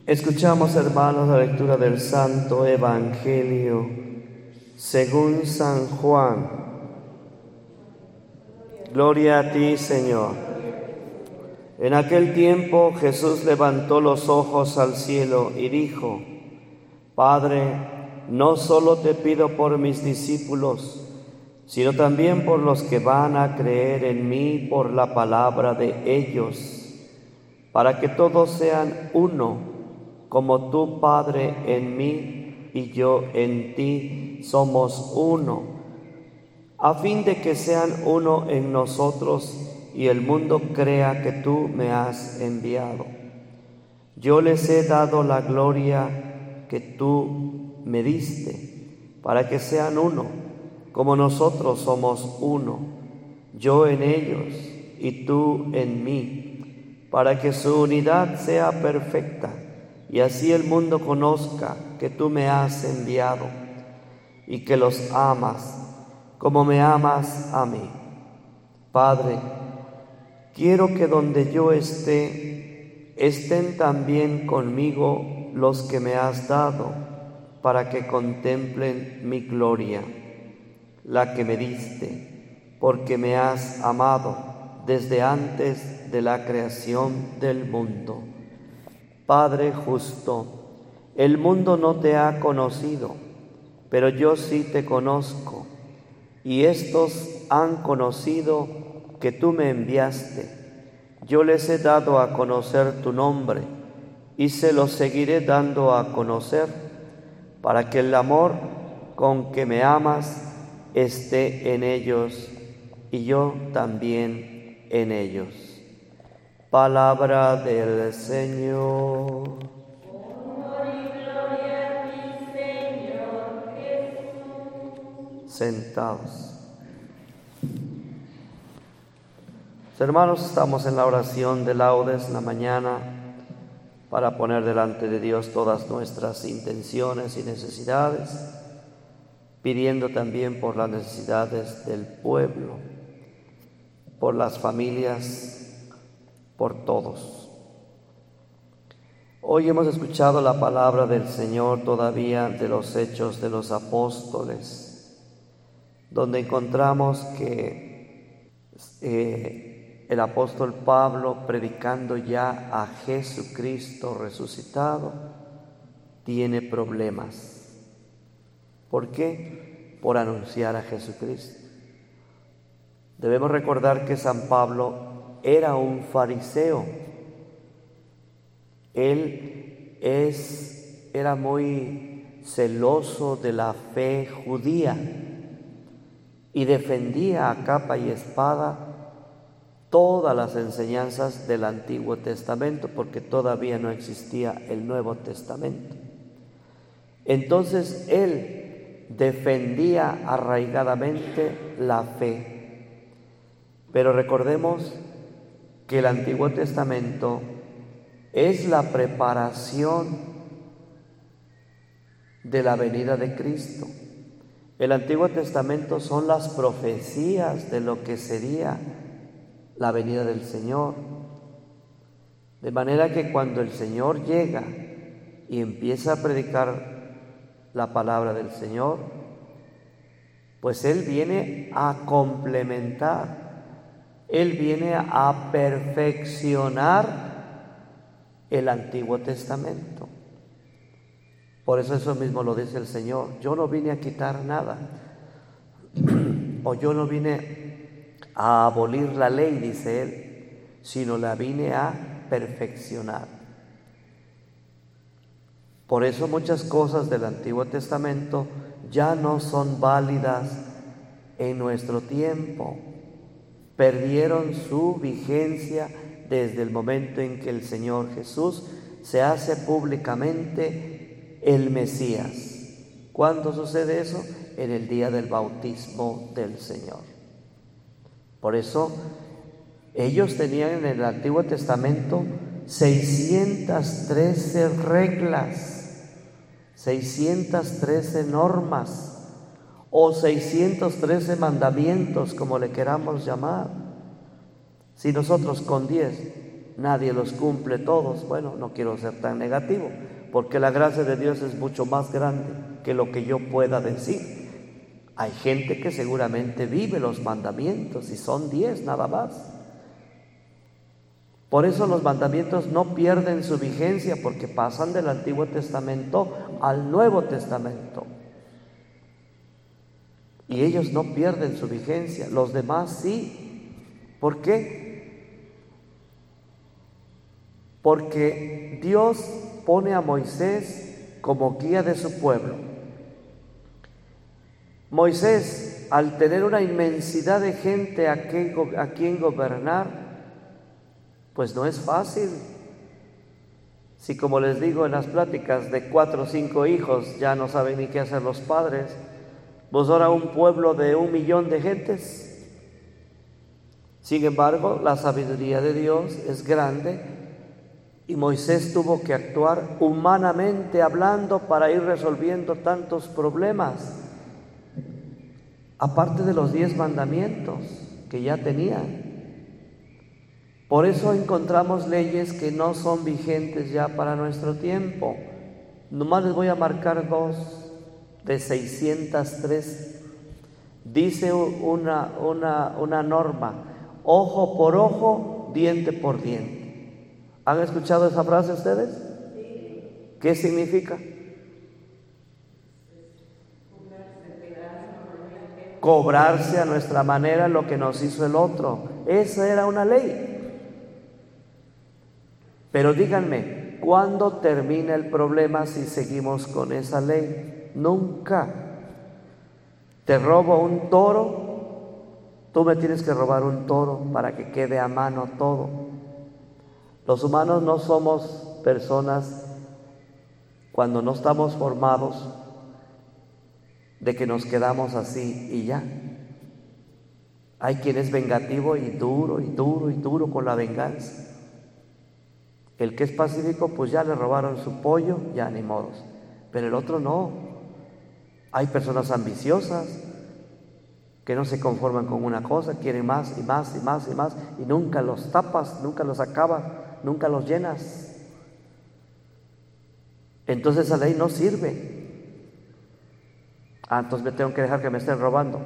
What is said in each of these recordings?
Escuchamos, hermanos, la lectura del Santo Evangelio según San Juan. Gloria a ti, Señor. En aquel tiempo Jesús levantó los ojos al cielo y dijo: Padre, no solo te pido por mis discípulos, sino también por los que van a creer en mí por la palabra de ellos, para que todos sean uno, como tú, Padre, en mí y yo en ti somos uno, a fin de que sean uno en nosotros y el mundo crea que tú me has enviado. Yo les he dado la gloria que tú me diste, para que sean uno, como nosotros somos uno, yo en ellos y tú en mí, para que su unidad sea perfecta, y así el mundo conozca que tú me has enviado y que los amas como me amas a mí. Padre, quiero que donde yo esté, estén también conmigo los que me has dado, para que contemplen mi gloria, la que me diste, porque me has amado desde antes de la creación del mundo. Padre justo, el mundo no te ha conocido, pero yo sí te conozco, y estos han conocido que tú me enviaste. Yo les he dado a conocer tu nombre, y se los seguiré dando a conocer, para que el amor con que me amas esté en ellos, y yo también en ellos. Palabra del Señor. Honor y gloria a ti, Señor Jesús. Sentados. Hermanos, estamos en la oración de laudes en la mañana para poner delante de Dios todas nuestras intenciones y necesidades, pidiendo también por las necesidades del pueblo, por las familias, por todos. Hoy hemos escuchado la palabra del Señor todavía de los Hechos de los Apóstoles, donde encontramos que el apóstol Pablo, predicando ya a Jesucristo resucitado, tiene problemas. ¿Por qué? Por anunciar a Jesucristo. Debemos recordar que San Pablo era un fariseo. Él era muy celoso de la fe judía y defendía a capa y espada todas las enseñanzas del Antiguo Testamento, porque todavía no existía el Nuevo Testamento. Entonces él defendía arraigadamente la fe. Pero recordemos que el Antiguo Testamento es la preparación de la venida de Cristo. El Antiguo Testamento son las profecías de lo que sería la venida del Señor. De manera que cuando el Señor llega y empieza a predicar la palabra del Señor, pues Él viene a complementar, Él viene a perfeccionar el Antiguo Testamento. Por eso mismo lo dice el Señor: yo no vine a quitar nada, o yo no vine a abolir la ley, dice Él, sino la vine a perfeccionar. Por eso muchas cosas del Antiguo Testamento ya no son válidas en nuestro tiempo. Perdieron su vigencia desde el momento en que el Señor Jesús se hace públicamente el Mesías. ¿Cuándo sucede eso? En el día del bautismo del Señor. Por eso ellos tenían en el Antiguo Testamento 613 reglas, 613 normas o 613 mandamientos, como le queramos llamar. Si nosotros con 10 nadie los cumple todos. Bueno, no quiero ser tan negativo, porque la gracia de Dios es mucho más grande que lo que yo pueda decir. Hay gente que seguramente vive los mandamientos y son 10 nada más. Por eso los mandamientos no pierden su vigencia, porque pasan del Antiguo Testamento al Nuevo Testamento. Y ellos no pierden su vigencia, los demás sí. ¿Por qué? Porque Dios pone a Moisés como guía de su pueblo. Moisés, al tener una inmensidad de gente a quien gobernar, pues no es fácil. Si, como les digo en las pláticas, de 4 o 5 hijos ya no saben ni qué hacer los padres, pues ahora un pueblo de 1 millón de gentes. Sin embargo, la sabiduría de Dios es grande y Moisés tuvo que actuar humanamente hablando para ir resolviendo tantos problemas, aparte de los 10 mandamientos que ya tenían. Por eso encontramos leyes que no son vigentes ya para nuestro tiempo. Nomás les voy a marcar 2 de 603. Dice una norma: ojo por ojo, diente por diente. ¿Han escuchado esa frase ustedes? ¿Qué significa? Cobrarse a nuestra manera lo que nos hizo el otro. Esa era una ley. Pero díganme, ¿cuándo termina el problema si seguimos con esa ley? Nunca. Te robo un toro, tú me tienes que robar un toro para que quede a mano todo. Los humanos no somos personas, cuando no estamos formados, de que nos quedamos así y ya. Hay quien es vengativo y duro y duro y duro con la venganza. El que es pacífico, pues ya le robaron su pollo, ya ni modos. Pero el otro no. Hay personas ambiciosas que no se conforman con una cosa, quieren más y más y más y más, y nunca los tapas, nunca los acabas, nunca los llenas. Entonces esa ley no sirve. Entonces me tengo que dejar que me estén robando.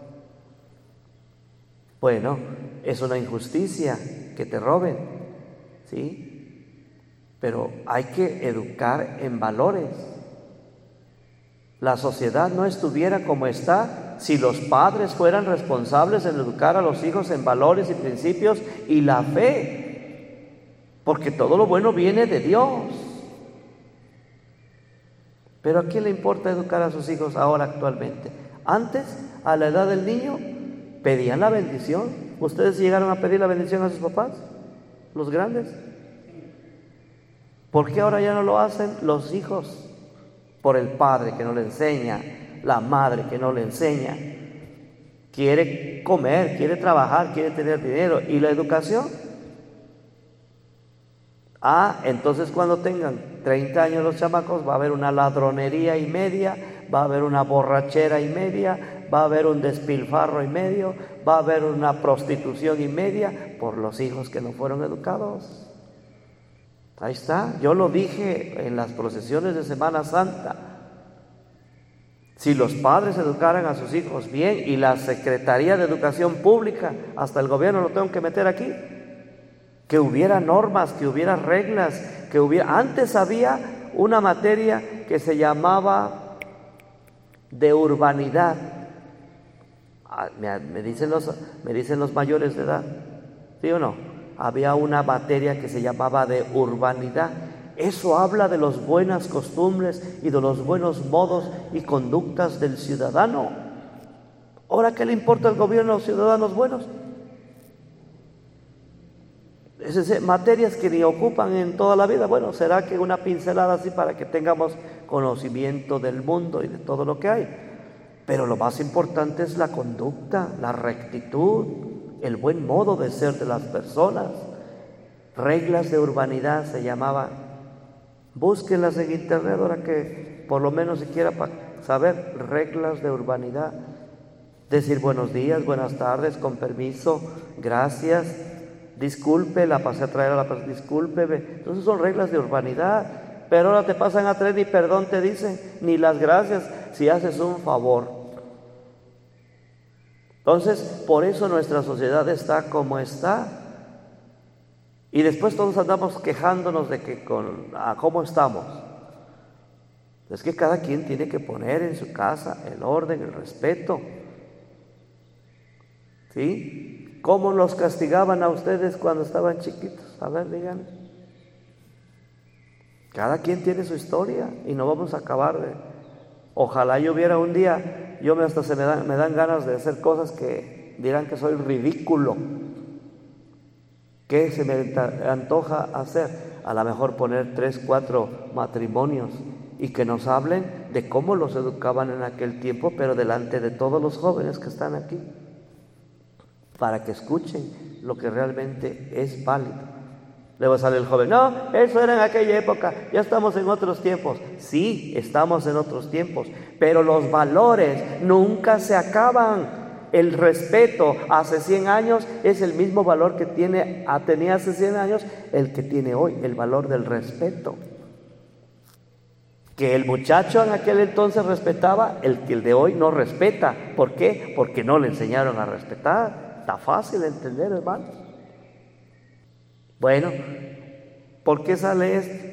Bueno, es una injusticia que te roben, ¿sí? Pero hay que educar en valores. La sociedad no estuviera como está si los padres fueran responsables en educar a los hijos en valores y principios y la fe, porque todo lo bueno viene de Dios. Pero ¿a quién le importa educar a sus hijos ahora actualmente? Antes, a la edad del niño, pedían la bendición. ¿Ustedes llegaron a pedir la bendición a sus papás? ¿Los grandes? ¿Por qué ahora ya no lo hacen los hijos? Por el padre que no le enseña, la madre que no le enseña. Quiere comer, quiere trabajar, quiere tener dinero. ¿Y la educación? Entonces cuando tengan 30 años los chamacos, va a haber una ladronería y media, va a haber una borrachera y media, va a haber un despilfarro y medio, va a haber una prostitución y media por los hijos que no fueron educados. Ahí está, yo lo dije en las procesiones de Semana Santa. Si los padres educaran a sus hijos bien, y la Secretaría de Educación Pública, hasta el gobierno lo tengo que meter aquí, que hubiera normas, que hubiera reglas, que hubiera... Antes había una materia que se llamaba de urbanidad. Me dicen los mayores de edad, ¿sí o no? Había una materia que se llamaba de urbanidad. Eso habla de las buenas costumbres y de los buenos modos y conductas del ciudadano. ¿Ahora qué le importa al gobierno a los ciudadanos buenos? Materias que ni ocupan en toda la vida. Bueno, será que una pincelada así para que tengamos conocimiento del mundo y de todo lo que hay. Pero lo más importante es la conducta, la rectitud, el buen modo de ser de las personas. Reglas de urbanidad se llamaba. Búsquenlas en internet ahora que por lo menos siquiera para saber reglas de urbanidad. Decir buenos días, buenas tardes, con permiso, gracias. disculpe, la pasé a traer a la persona, discúlpeme. Entonces son reglas de urbanidad, pero ahora te pasan a traer ni perdón te dicen, ni las gracias si haces un favor. Entonces, por eso nuestra sociedad está como está. Y después todos andamos quejándonos de que cómo estamos. Es que cada quien tiene que poner en su casa el orden, el respeto. ¿Sí? ¿Cómo los castigaban a ustedes cuando estaban chiquitos? A ver, díganme. Cada quien tiene su historia y no vamos a acabar de... Ojalá yo viera un día, hasta me dan ganas de hacer cosas que dirán que soy ridículo. ¿Qué se me antoja hacer? A lo mejor poner 3, 4 matrimonios y que nos hablen de cómo los educaban en aquel tiempo, pero delante de todos los jóvenes que están aquí, para que escuchen lo que realmente es válido. Luego sale el joven, no, eso era en aquella época, ya estamos en otros tiempos. Sí, estamos en otros tiempos, pero los valores nunca se acaban. El respeto hace 100 años es el mismo valor que tenía hace 100 años el que tiene hoy, el valor del respeto. Que el muchacho en aquel entonces respetaba, el que el de hoy no respeta. ¿Por qué? Porque no le enseñaron a respetar. Está fácil de entender, hermanos. Bueno, ¿por qué sale esto?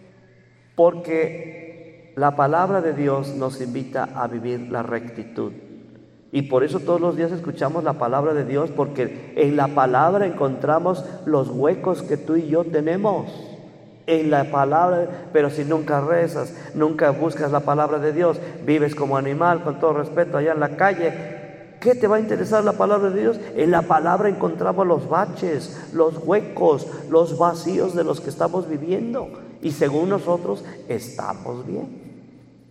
Porque la palabra de Dios nos invita a vivir la rectitud. Y por eso todos los días escuchamos la palabra de Dios, porque en la palabra encontramos los huecos que tú y yo tenemos. En la palabra, pero si nunca rezas, nunca buscas la palabra de Dios, vives como animal, con todo respeto, allá en la calle, ¿qué te va a interesar la palabra de Dios? En la palabra encontramos los baches, los huecos, los vacíos de los que estamos viviendo. Y según nosotros, estamos bien.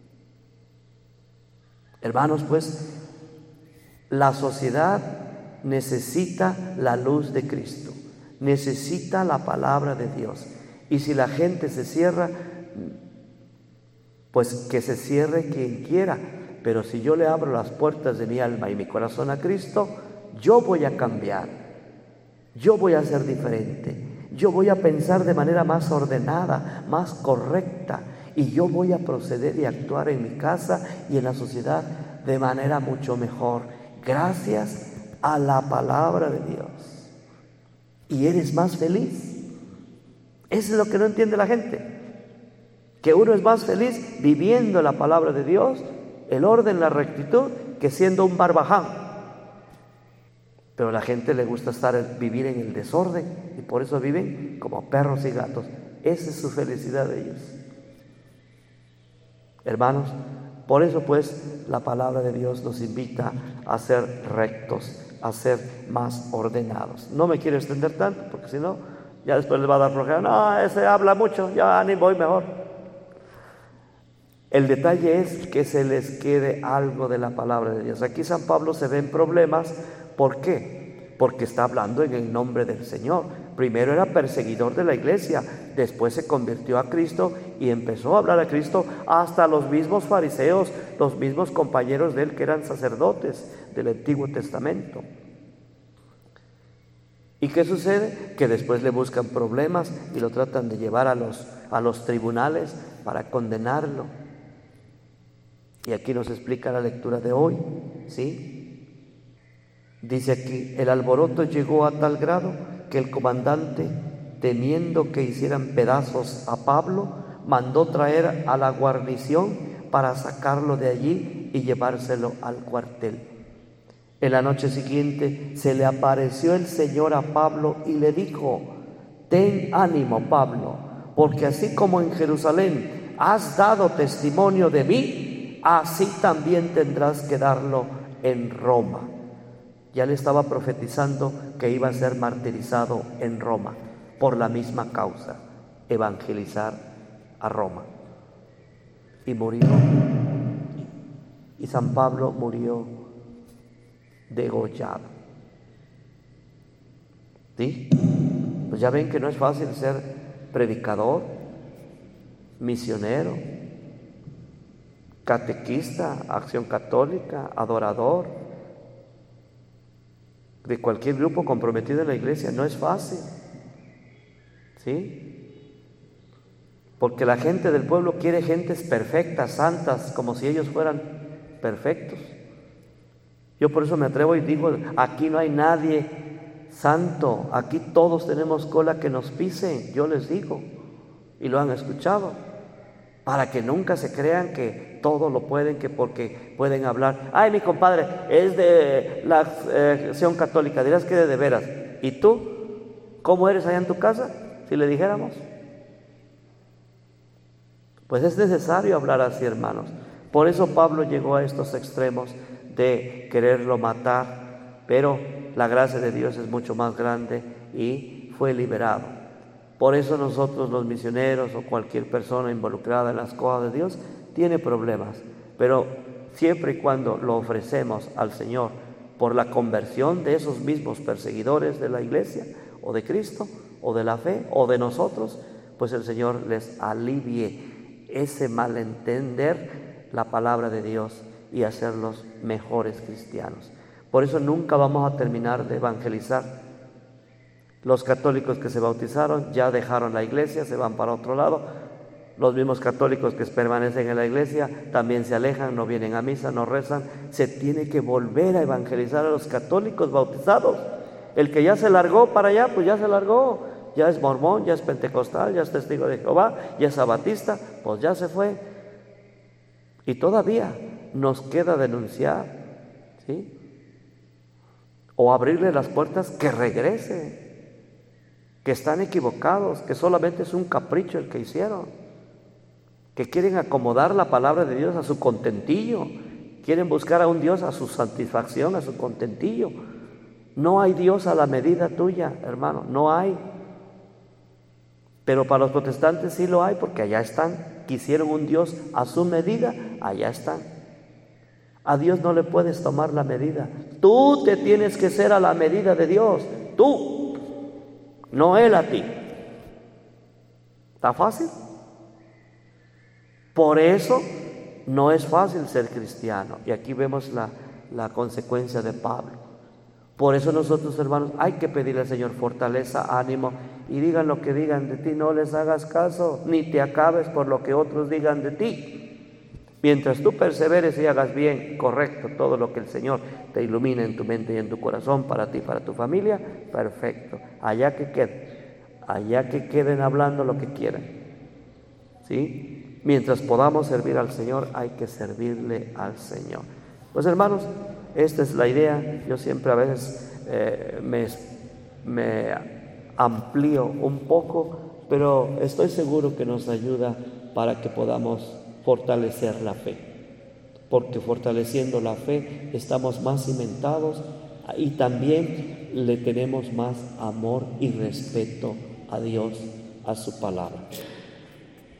Hermanos, pues, la sociedad necesita la luz de Cristo, necesita la palabra de Dios. Y si la gente se cierra, pues que se cierre quien quiera. Pero si yo le abro las puertas de mi alma y mi corazón a Cristo, yo voy a cambiar, yo voy a ser diferente, yo voy a pensar de manera más ordenada, más correcta, y yo voy a proceder y actuar en mi casa y en la sociedad de manera mucho mejor. Gracias a la palabra de Dios. Y eres más feliz. Eso es lo que no entiende la gente. Que uno es más feliz viviendo la palabra de Dios, el orden, la rectitud, que siendo un barbaján. Pero a la gente le gusta vivir en el desorden, y por eso viven como perros y gatos. Esa es su felicidad de ellos. Hermanos, por eso pues la palabra de Dios nos invita a ser rectos, a ser más ordenados. No me quiero extender tanto, porque si no, ya después les va a dar flojera. No, ese habla mucho, ya ni voy mejor. El detalle es que se les quede algo de la palabra de Dios. Aquí San Pablo se ve en problemas. ¿Por qué? Porque está hablando en el nombre del Señor. Primero era perseguidor de la iglesia, después se convirtió a Cristo y empezó a hablar a Cristo hasta los mismos fariseos, los mismos compañeros de él que eran sacerdotes del Antiguo Testamento. ¿Y qué sucede? Que después le buscan problemas y lo tratan de llevar a los tribunales para condenarlo. Y aquí nos explica la lectura de hoy, ¿sí? Dice aquí, el alboroto llegó a tal grado que el comandante, temiendo que hicieran pedazos a Pablo, mandó traer a la guarnición para sacarlo de allí y llevárselo al cuartel. En la noche siguiente se le apareció el Señor a Pablo y le dijo: ten ánimo, Pablo, porque así como en Jerusalén has dado testimonio de mí, así también tendrás que darlo en Roma. Ya le estaba profetizando que iba a ser martirizado en Roma por la misma causa, evangelizar a Roma. Y murió, y San Pablo murió degollado. ¿Sí? Pues ya ven que no es fácil ser predicador, misionero, catequista, acción católica, adorador. de cualquier grupo comprometido en la iglesia. No es fácil, ¿sí? Porque la gente del pueblo quiere gentes perfectas, santas, como si ellos fueran perfectos. Yo por eso me atrevo y digo, aquí no hay nadie santo, aquí todos tenemos cola que nos pise, yo les digo, y lo han escuchado, para que nunca se crean que todo lo pueden, que porque pueden hablar. Ay, mi compadre es de la acción católica, dirás que de veras. ¿Y tú? ¿Cómo eres allá en tu casa? Si le dijéramos. Pues es necesario hablar así, hermanos. Por eso Pablo llegó a estos extremos de quererlo matar, pero la gracia de Dios es mucho más grande y fue liberado. Por eso nosotros los misioneros o cualquier persona involucrada en las cosas de Dios tiene problemas, pero siempre y cuando lo ofrecemos al Señor por la conversión de esos mismos perseguidores de la iglesia o de Cristo o de la fe o de nosotros, pues el Señor les alivie ese malentender la palabra de Dios y hacerlos mejores cristianos. Por eso nunca vamos a terminar de evangelizar. Los católicos que se bautizaron ya dejaron la iglesia, se van para otro lado. Los mismos católicos que permanecen en la iglesia también se alejan, no vienen a misa, no rezan. Se tiene que volver a evangelizar a los católicos bautizados. El que ya se largó para allá, pues ya se largó. Ya es mormón, ya es pentecostal, ya es testigo de Jehová, ya es sabatista, pues ya se fue. Y todavía nos queda denunciar, ¿sí? O abrirle las puertas que regrese, que están equivocados, que solamente es un capricho el que hicieron, que quieren acomodar la palabra de Dios a su contentillo, quieren buscar a un Dios a su satisfacción, a su contentillo. No hay Dios a la medida tuya, hermano, no hay. Pero para los protestantes sí lo hay, porque allá están. Quisieron un Dios a su medida, allá están. A Dios no le puedes tomar la medida. Tú te tienes que ser a la medida de Dios. Tú, no Él a ti. ¿Está fácil? Por eso no es fácil ser cristiano. Y aquí vemos la consecuencia de Pablo. Por eso nosotros, hermanos, hay que pedirle al Señor fortaleza, ánimo, y digan lo que digan de ti, no les hagas caso, ni te acabes por lo que otros digan de ti. Mientras tú perseveres y hagas bien, correcto, todo lo que el Señor te ilumina en tu mente y en tu corazón, para ti, para tu familia, perfecto. Allá que queden hablando lo que quieran, ¿sí? Mientras podamos servir al Señor, hay que servirle al Señor. Pues hermanos, esta es la idea. Yo siempre a veces me amplío un poco, pero estoy seguro que nos ayuda para que podamos fortalecer la fe, porque fortaleciendo la fe estamos más cimentados y también le tenemos más amor y respeto a Dios, a su palabra.